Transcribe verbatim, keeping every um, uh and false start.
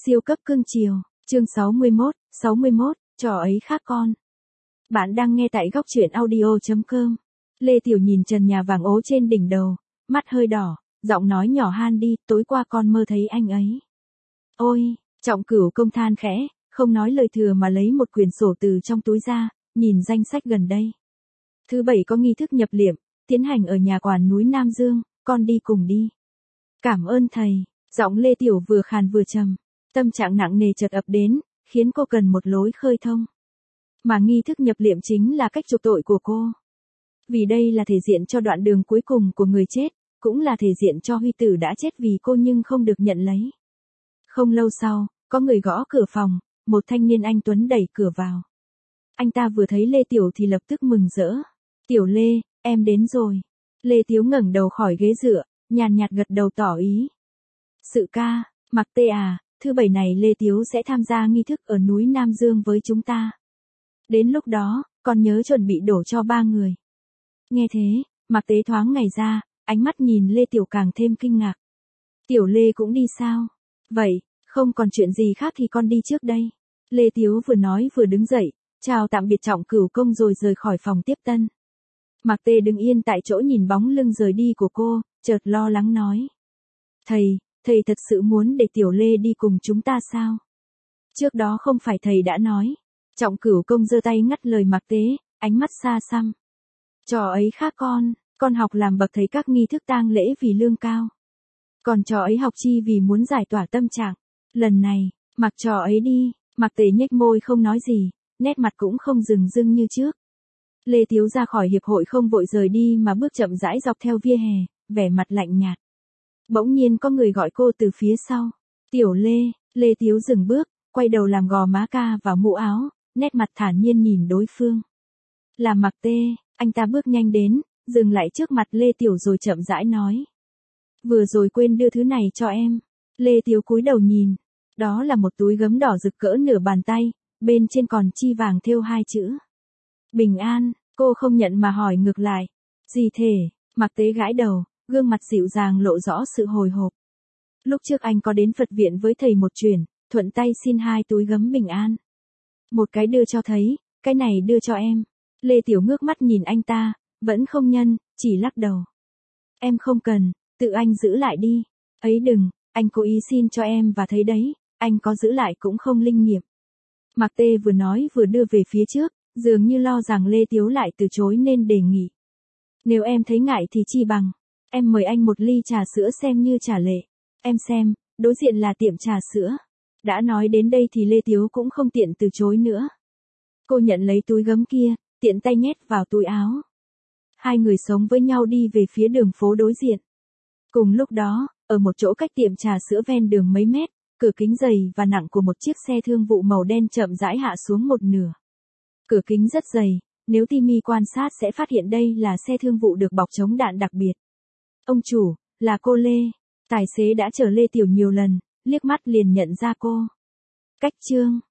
Siêu cấp cưng chiều, chương sáu mươi mốt, sáu mươi mốt, trò ấy khác con. Bạn đang nghe tại góc truyện audio chấm com. Lê Tiểu nhìn trần nhà vàng ố trên đỉnh đầu, mắt hơi đỏ, giọng nói nhỏ han đi, tối qua con mơ thấy anh ấy. Ôi, Trọng Cửu Công than khẽ, không nói lời thừa mà lấy một quyển sổ từ trong túi ra, nhìn danh sách gần đây. Thứ bảy có nghi thức nhập liệm, tiến hành ở nhà quản núi Nam Dương, con đi cùng đi. Cảm ơn thầy, giọng Lê Tiểu vừa khàn vừa trầm. Tâm trạng nặng nề chợt ập đến, khiến cô cần một lối khơi thông. Mà nghi thức nhập liệm chính là cách chuộc tội của cô. Vì đây là thể diện cho đoạn đường cuối cùng của người chết, cũng là thể diện cho Huy Tử đã chết vì cô nhưng không được nhận lấy. Không lâu sau, có người gõ cửa phòng, một thanh niên anh tuấn đẩy cửa vào. Anh ta vừa thấy Lê Tiểu thì lập tức mừng rỡ. Tiểu Lê, em đến rồi. Lê Tiếu ngẩng đầu khỏi ghế dựa, nhàn nhạt gật đầu tỏ ý. Sự ca, Mặc Tê à, thứ bảy này Lê Tiếu sẽ tham gia nghi thức ở núi Nam Dương với chúng ta. Đến lúc đó, con nhớ chuẩn bị đổ cho ba người. Nghe thế, Mặc Tế thoáng ngày ra, ánh mắt nhìn Lê Tiểu càng thêm kinh ngạc. Tiểu Lê cũng đi sao? Vậy, không còn chuyện gì khác thì con đi trước đây. Lê Tiếu vừa nói vừa đứng dậy, chào tạm biệt Trọng Cửu Công rồi rời khỏi phòng tiếp tân. Mặc Tê đứng yên tại chỗ nhìn bóng lưng rời đi của cô, chợt lo lắng nói. Thầy, thầy thật sự muốn để Tiểu Lê đi cùng chúng ta sao? Trước đó không phải thầy đã nói. Trọng Cửu Công giơ tay ngắt lời Mặc Tế, ánh mắt xa xăm. Trò ấy khác con, con học làm bậc thầy các nghi thức tang lễ vì lương cao. Còn trò ấy học chi vì muốn giải tỏa tâm trạng. Lần này, mặc trò ấy đi. Mặc Tế nhếch môi không nói gì, nét mặt cũng không rừng rưng như trước. Lê Tiếu ra khỏi hiệp hội không vội rời đi mà bước chậm rãi dọc theo vỉa hè, vẻ mặt lạnh nhạt. Bỗng nhiên có người gọi cô từ phía sau. Tiểu Lê, Lê Tiếu dừng bước, quay đầu làm gò má ca vào mũ áo, nét mặt thản nhiên nhìn đối phương. Là Mặc Tê, anh ta bước nhanh đến, dừng lại trước mặt Lê Tiểu rồi chậm rãi nói. Vừa rồi quên đưa thứ này cho em. Lê Tiếu cúi đầu nhìn. Đó là một túi gấm đỏ rực cỡ nửa bàn tay, bên trên còn chi vàng thêu hai chữ. Bình an, cô không nhận mà hỏi ngược lại. Gì thế? Mặc Tế gãi đầu, gương mặt dịu dàng lộ rõ sự hồi hộp. Lúc trước anh có đến Phật viện với thầy một chuyến, thuận tay xin hai túi gấm bình an. Một cái đưa cho thấy, cái này đưa cho em. Lê Tiểu ngước mắt nhìn anh ta, vẫn không nhân, chỉ lắc đầu. Em không cần, tự anh giữ lại đi. Ấy đừng, anh cố ý xin cho em và thấy đấy, anh có giữ lại cũng không linh nghiệm. Mặc Tê vừa nói vừa đưa về phía trước, dường như lo rằng Lê Tiếu lại từ chối nên đề nghị. Nếu em thấy ngại thì chi bằng, em mời anh một ly trà sữa xem như trả lệ. Em xem, đối diện là tiệm trà sữa. Đã nói đến đây thì Lê Tiếu cũng không tiện từ chối nữa. Cô nhận lấy túi gấm kia, tiện tay nhét vào túi áo. Hai người sống với nhau đi về phía đường phố đối diện. Cùng lúc đó, ở một chỗ cách tiệm trà sữa ven đường mấy mét, cửa kính dày và nặng của một chiếc xe thương vụ màu đen chậm rãi hạ xuống một nửa. Cửa kính rất dày, nếu Timmy quan sát sẽ phát hiện đây là xe thương vụ được bọc chống đạn đặc biệt. Ông chủ, là cô Lê. Tài xế đã chở Lê Tiểu nhiều lần, liếc mắt liền nhận ra cô. Cách chương